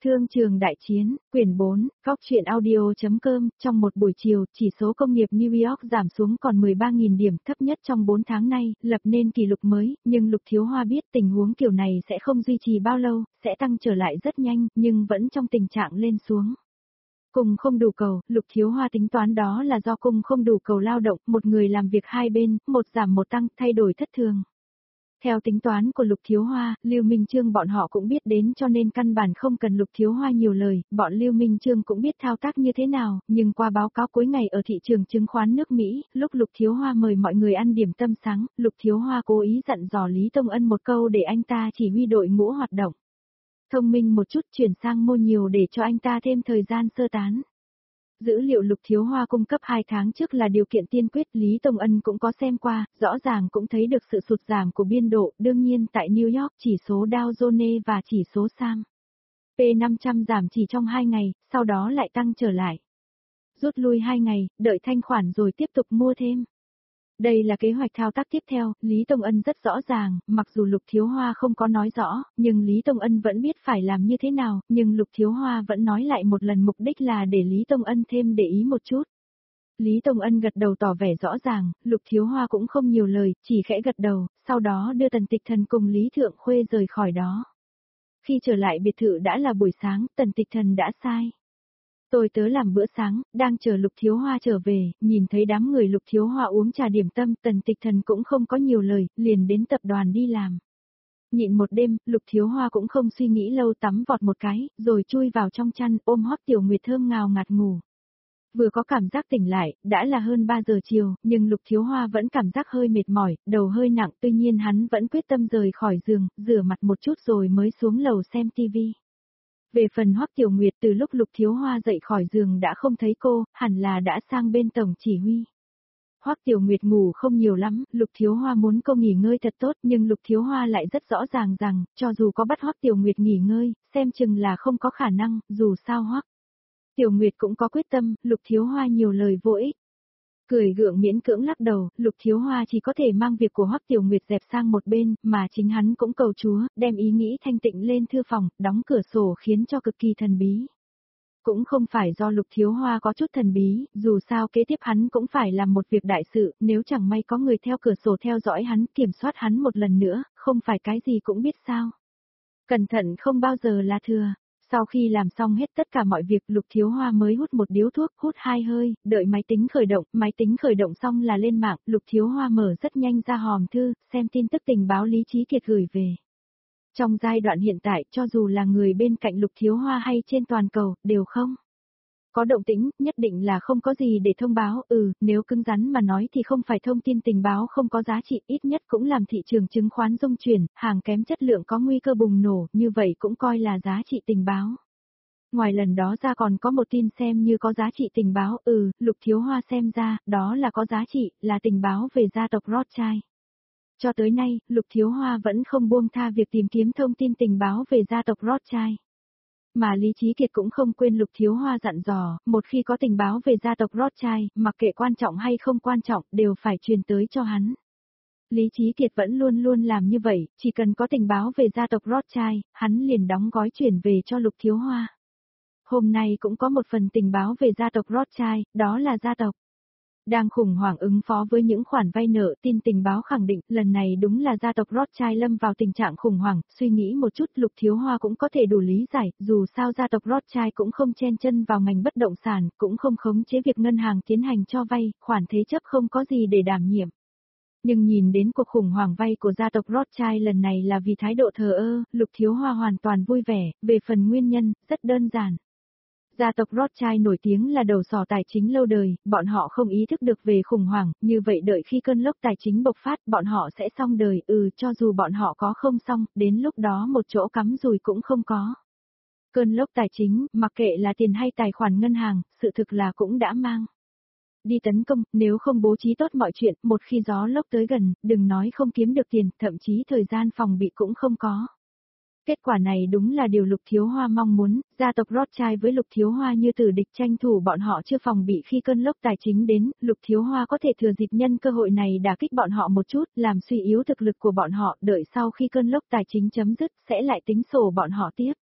Thương trường đại chiến, quyển 4, Góc truyện audio.com, trong một buổi chiều, chỉ số công nghiệp New York giảm xuống còn 13.000 điểm, thấp nhất trong 4 tháng nay, lập nên kỷ lục mới, nhưng Lục Thiếu Hoa biết tình huống kiểu này sẽ không duy trì bao lâu, sẽ tăng trở lại rất nhanh, nhưng vẫn trong tình trạng lên xuống. Cung không đủ cầu, Lục Thiếu Hoa tính toán đó là do cung không đủ cầu lao động, một người làm việc hai bên, một giảm một tăng, thay đổi thất thường. Theo tính toán của Lục Thiếu Hoa, Lưu Minh Chương bọn họ cũng biết đến cho nên căn bản không cần Lục Thiếu Hoa nhiều lời, bọn Lưu Minh Chương cũng biết thao tác như thế nào, nhưng qua báo cáo cuối ngày ở thị trường chứng khoán nước Mỹ, lúc Lục Thiếu Hoa mời mọi người ăn điểm tâm sáng, Lục Thiếu Hoa cố ý dặn dò Lý Tông Ân một câu để anh ta chỉ huy đội ngũ hoạt động. Thông minh một chút chuyển sang mua nhiều để cho anh ta thêm thời gian sơ tán. Dữ liệu Lục Thiếu Hoa cung cấp 2 tháng trước là điều kiện tiên quyết, Lý Tông Ân cũng có xem qua, rõ ràng cũng thấy được sự sụt giảm của biên độ, đương nhiên tại New York chỉ số Dow Jones và chỉ số SAM P500 giảm chỉ trong 2 ngày, sau đó lại tăng trở lại. Rút lui 2 ngày, đợi thanh khoản rồi tiếp tục mua thêm. Đây là kế hoạch thao tác tiếp theo, Lý Tông Ân rất rõ ràng, mặc dù Lục Thiếu Hoa không có nói rõ, nhưng Lý Tông Ân vẫn biết phải làm như thế nào, nhưng Lục Thiếu Hoa vẫn nói lại một lần mục đích là để Lý Tông Ân thêm để ý một chút. Lý Tông Ân gật đầu tỏ vẻ rõ ràng, Lục Thiếu Hoa cũng không nhiều lời, chỉ khẽ gật đầu, sau đó đưa Tần Tịch Thần cùng Lý Thượng Khuê rời khỏi đó. Khi trở lại biệt thự đã là buổi sáng, Tần Tịch Thần đã sai. Tôi tớ làm bữa sáng, đang chờ Lục Thiếu Hoa trở về, nhìn thấy đám người Lục Thiếu Hoa uống trà điểm tâm, Tần Tịch Thần cũng không có nhiều lời, liền đến tập đoàn đi làm. Nhịn một đêm, Lục Thiếu Hoa cũng không suy nghĩ lâu, tắm vọt một cái, rồi chui vào trong chăn, ôm Hoắc Tiểu Nguyệt thơm ngào ngạt ngủ. Vừa có cảm giác tỉnh lại, đã là hơn 3 giờ chiều, nhưng Lục Thiếu Hoa vẫn cảm giác hơi mệt mỏi, đầu hơi nặng, tuy nhiên hắn vẫn quyết tâm rời khỏi giường, rửa mặt một chút rồi mới xuống lầu xem tivi. Về phần Hoắc Tiểu Nguyệt, từ lúc Lục Thiếu Hoa dậy khỏi giường đã không thấy cô, hẳn là đã sang bên tổng chỉ huy. Hoắc Tiểu Nguyệt ngủ không nhiều lắm, Lục Thiếu Hoa muốn cô nghỉ ngơi thật tốt, nhưng Lục Thiếu Hoa lại rất rõ ràng rằng, cho dù có bắt Hoắc Tiểu Nguyệt nghỉ ngơi, xem chừng là không có khả năng, dù sao Hoắc Tiểu Nguyệt cũng có quyết tâm, Lục Thiếu Hoa nhiều lời vô ích. Cười gượng miễn cưỡng lắc đầu, Lục Thiếu Hoa chỉ có thể mang việc của Hoắc Tiểu Nguyệt dẹp sang một bên, mà chính hắn cũng cầu Chúa, đem ý nghĩ thanh tịnh lên thư phòng, đóng cửa sổ khiến cho cực kỳ thần bí. Cũng không phải do Lục Thiếu Hoa có chút thần bí, dù sao kế tiếp hắn cũng phải làm một việc đại sự, nếu chẳng may có người theo cửa sổ theo dõi hắn, kiểm soát hắn một lần nữa, không phải cái gì cũng biết sao. Cẩn thận không bao giờ là thừa. Sau khi làm xong hết tất cả mọi việc, Lục Thiếu Hoa mới hút một điếu thuốc, hút 2 hơi, đợi máy tính khởi động xong là lên mạng, Lục Thiếu Hoa mở rất nhanh ra hòm thư, xem tin tức tình báo Lý Chí Kiệt gửi về. Trong giai đoạn hiện tại, cho dù là người bên cạnh Lục Thiếu Hoa hay trên toàn cầu, đều không có động tĩnh, nhất định là không có gì để thông báo, nếu cứng rắn mà nói thì không phải thông tin tình báo không có giá trị, ít nhất cũng làm thị trường chứng khoán rung chuyển, hàng kém chất lượng có nguy cơ bùng nổ, như vậy cũng coi là giá trị tình báo. Ngoài lần đó ra còn có một tin xem như có giá trị tình báo, Lục Thiếu Hoa xem ra, đó là có giá trị, là tình báo về gia tộc Rothschild. Cho tới nay, Lục Thiếu Hoa vẫn không buông tha việc tìm kiếm thông tin tình báo về gia tộc Rothschild. Mà Lý Chí Kiệt cũng không quên Lục Thiếu Hoa dặn dò, một khi có tình báo về gia tộc Rothschild, mặc kệ quan trọng hay không quan trọng, đều phải truyền tới cho hắn. Lý Chí Kiệt vẫn luôn luôn làm như vậy, chỉ cần có tình báo về gia tộc Rothschild, hắn liền đóng gói chuyển về cho Lục Thiếu Hoa. Hôm nay cũng có một phần tình báo về gia tộc Rothschild, đó là gia tộc đang khủng hoảng ứng phó với những khoản vay nợ, tin tình báo khẳng định, lần này đúng là gia tộc Rothschild lâm vào tình trạng khủng hoảng, suy nghĩ một chút Lục Thiếu Hoa cũng có thể đủ lý giải, dù sao gia tộc Rothschild cũng không chen chân vào ngành bất động sản, cũng không khống chế việc ngân hàng tiến hành cho vay, khoản thế chấp không có gì để đảm nhiệm. Nhưng nhìn đến cuộc khủng hoảng vay của gia tộc Rothschild lần này là vì thái độ thờ ơ, Lục Thiếu Hoa hoàn toàn vui vẻ, về phần nguyên nhân, rất đơn giản. Gia tộc Rothschild nổi tiếng là đầu sỏ tài chính lâu đời, bọn họ không ý thức được về khủng hoảng, như vậy đợi khi cơn lốc tài chính bộc phát, bọn họ sẽ xong đời, cho dù bọn họ có không xong, đến lúc đó một chỗ cắm rùi cũng không có. Cơn lốc tài chính, mặc kệ là tiền hay tài khoản ngân hàng, sự thực là cũng đã mang đi tấn công, nếu không bố trí tốt mọi chuyện, một khi gió lốc tới gần, đừng nói không kiếm được tiền, thậm chí thời gian phòng bị cũng không có. Kết quả này đúng là điều Lục Thiếu Hoa mong muốn, gia tộc Rothschild với Lục Thiếu Hoa như tử địch, tranh thủ bọn họ chưa phòng bị khi cơn lốc tài chính đến, Lục Thiếu Hoa có thể thừa dịp nhân cơ hội này đả kích bọn họ một chút, làm suy yếu thực lực của bọn họ, đợi sau khi cơn lốc tài chính chấm dứt, sẽ lại tính sổ bọn họ tiếp.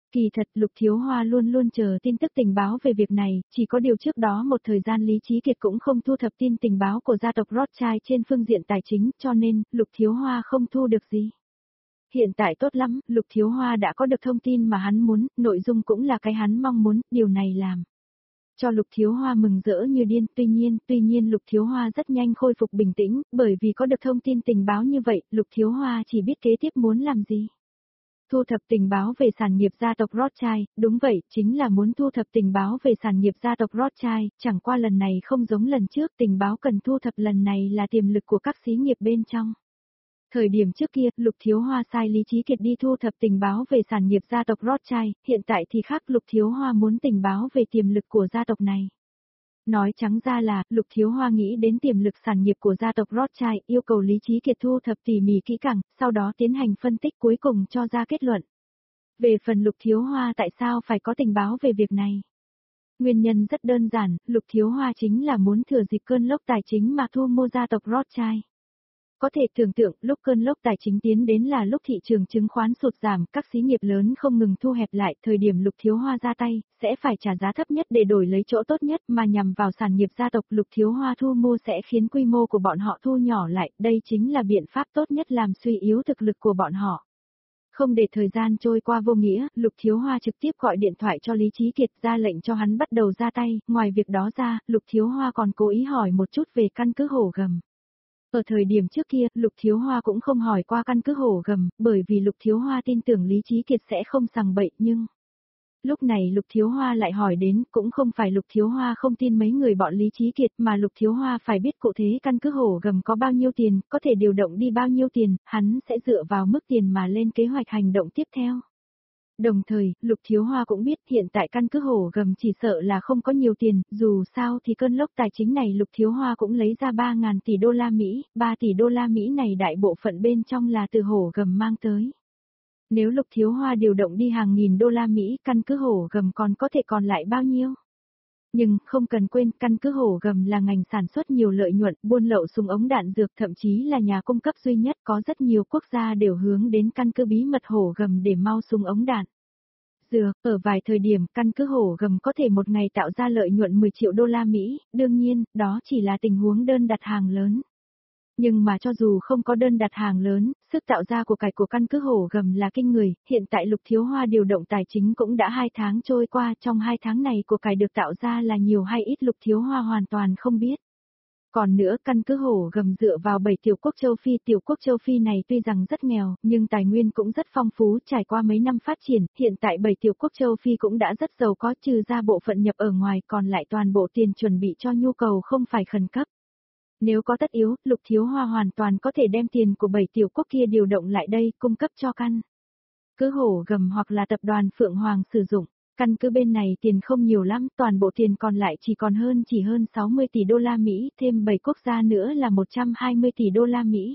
Kỳ thật Lục Thiếu Hoa luôn luôn chờ tin tức tình báo về việc này, chỉ có điều trước đó một thời gian Lý Chí Kiệt cũng không thu thập tin tình báo của gia tộc Rothschild trên phương diện tài chính, cho nên, Lục Thiếu Hoa không thu được gì. Hiện tại tốt lắm, Lục Thiếu Hoa đã có được thông tin mà hắn muốn, nội dung cũng là cái hắn mong muốn, điều này làm cho Lục Thiếu Hoa mừng rỡ như điên, tuy nhiên Lục Thiếu Hoa rất nhanh khôi phục bình tĩnh, bởi vì có được thông tin tình báo như vậy, Lục Thiếu Hoa chỉ biết kế tiếp muốn làm gì. Thu thập tình báo về sản nghiệp gia tộc Rothschild, đúng vậy, chính là muốn thu thập tình báo về sản nghiệp gia tộc Rothschild, chẳng qua lần này không giống lần trước, tình báo cần thu thập lần này là tiềm lực của các xí nghiệp bên trong. Thời điểm trước kia, Lục Thiếu Hoa sai Lý Chí Kiệt đi thu thập tình báo về sản nghiệp gia tộc Rothschild, hiện tại thì khác, Lục Thiếu Hoa muốn tình báo về tiềm lực của gia tộc này. Nói trắng ra là, Lục Thiếu Hoa nghĩ đến tiềm lực sản nghiệp của gia tộc Rothschild, yêu cầu Lý Chí Kiệt thu thập tỉ mỉ kỹ càng, sau đó tiến hành phân tích cuối cùng cho ra kết luận. Về phần Lục Thiếu Hoa tại sao phải có tình báo về việc này? Nguyên nhân rất đơn giản, Lục Thiếu Hoa chính là muốn thừa dịp cơn lốc tài chính mà thu mua gia tộc Rothschild. Có thể tưởng tượng, lúc cơn lốc tài chính tiến đến là lúc thị trường chứng khoán sụt giảm, các xí nghiệp lớn không ngừng thu hẹp lại, thời điểm Lục Thiếu Hoa ra tay, sẽ phải trả giá thấp nhất để đổi lấy chỗ tốt nhất mà nhằm vào sản nghiệp gia tộc Lục Thiếu Hoa thu mua sẽ khiến quy mô của bọn họ thu nhỏ lại, đây chính là biện pháp tốt nhất làm suy yếu thực lực của bọn họ. Không để thời gian trôi qua vô nghĩa, Lục Thiếu Hoa trực tiếp gọi điện thoại cho Lý Chí Kiệt ra lệnh cho hắn bắt đầu ra tay, ngoài việc đó ra, Lục Thiếu Hoa còn cố ý hỏi một chút về căn cứ Hổ Gầm. Ở thời điểm trước kia, Lục Thiếu Hoa cũng không hỏi qua căn cứ Hổ Gầm, bởi vì Lục Thiếu Hoa tin tưởng Lý Chí Kiệt sẽ không sằng bậy nhưng... Lúc này Lục Thiếu Hoa lại hỏi đến, cũng không phải Lục Thiếu Hoa không tin mấy người bọn Lý Chí Kiệt mà Lục Thiếu Hoa phải biết cụ thể căn cứ Hổ Gầm có bao nhiêu tiền, có thể điều động đi bao nhiêu tiền, hắn sẽ dựa vào mức tiền mà lên kế hoạch hành động tiếp theo. Đồng thời, Lục Thiếu Hoa cũng biết hiện tại căn cứ Hổ Gầm chỉ sợ là không có nhiều tiền, dù sao thì cơn lốc tài chính này Lục Thiếu Hoa cũng lấy ra 3.000 tỷ đô la Mỹ, 3 tỷ đô la Mỹ này đại bộ phận bên trong là từ Hổ Gầm mang tới. Nếu Lục Thiếu Hoa điều động đi hàng nghìn đô la Mỹ, căn cứ Hổ Gầm còn có thể còn lại bao nhiêu? Nhưng, không cần quên, căn cứ Hổ Gầm là ngành sản xuất nhiều lợi nhuận, buôn lậu súng ống đạn dược, thậm chí là nhà cung cấp duy nhất, có rất nhiều quốc gia đều hướng đến căn cứ bí mật Hổ Gầm để mau súng ống đạn dược. Ở vài thời điểm, căn cứ Hổ Gầm có thể một ngày tạo ra lợi nhuận 10 triệu đô la Mỹ, đương nhiên, đó chỉ là tình huống đơn đặt hàng lớn. Nhưng mà cho dù không có đơn đặt hàng lớn, sức tạo ra của cải của căn cứ Hổ Gầm là kinh người, hiện tại Lục Thiếu Hoa điều động tài chính cũng đã 2 tháng trôi qua, trong 2 tháng này của cải được tạo ra là nhiều hay ít Lục Thiếu Hoa hoàn toàn không biết. Còn nữa, căn cứ Hổ Gầm dựa vào 7 tiểu quốc châu Phi này tuy rằng rất nghèo, nhưng tài nguyên cũng rất phong phú, trải qua mấy năm phát triển, hiện tại 7 tiểu quốc châu Phi cũng đã rất giàu có, trừ ra bộ phận nhập ở ngoài, còn lại toàn bộ tiền chuẩn bị cho nhu cầu không phải khẩn cấp. Nếu có tất yếu, Lục Thiếu Hoa hoàn toàn có thể đem tiền của 7 tiểu quốc kia điều động lại đây, cung cấp cho căn cứ Hổ Gầm hoặc là tập đoàn Phượng Hoàng sử dụng. Căn cứ bên này tiền không nhiều lắm, toàn bộ tiền còn lại chỉ hơn 60 tỷ đô la Mỹ, thêm 7 quốc gia nữa là 120 tỷ đô la Mỹ.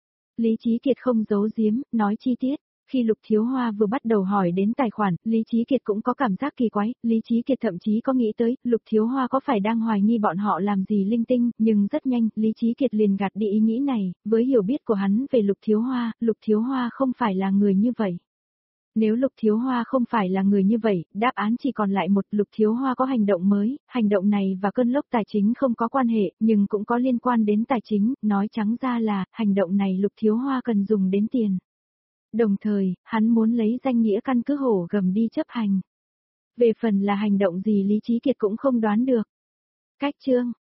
Lý Chí Kiệt không giấu giếm, nói chi tiết. Khi Lục Thiếu Hoa vừa bắt đầu hỏi đến tài khoản, Lý Chí Kiệt cũng có cảm giác kỳ quái, Lý Chí Kiệt thậm chí có nghĩ tới, Lục Thiếu Hoa có phải đang hoài nghi bọn họ làm gì linh tinh, nhưng rất nhanh, Lý Chí Kiệt liền gạt đi ý nghĩ này, với hiểu biết của hắn về Lục Thiếu Hoa không phải là người như vậy. Nếu Lục Thiếu Hoa không phải là người như vậy, đáp án chỉ còn lại một, Lục Thiếu Hoa có hành động mới, hành động này và cơn lốc tài chính không có quan hệ, nhưng cũng có liên quan đến tài chính, nói trắng ra là, hành động này Lục Thiếu Hoa cần dùng đến tiền. Đồng thời, hắn muốn lấy danh nghĩa căn cứ Hổ Gầm đi chấp hành. Về phần là hành động gì Lý Chí Kiệt cũng không đoán được. Cách chương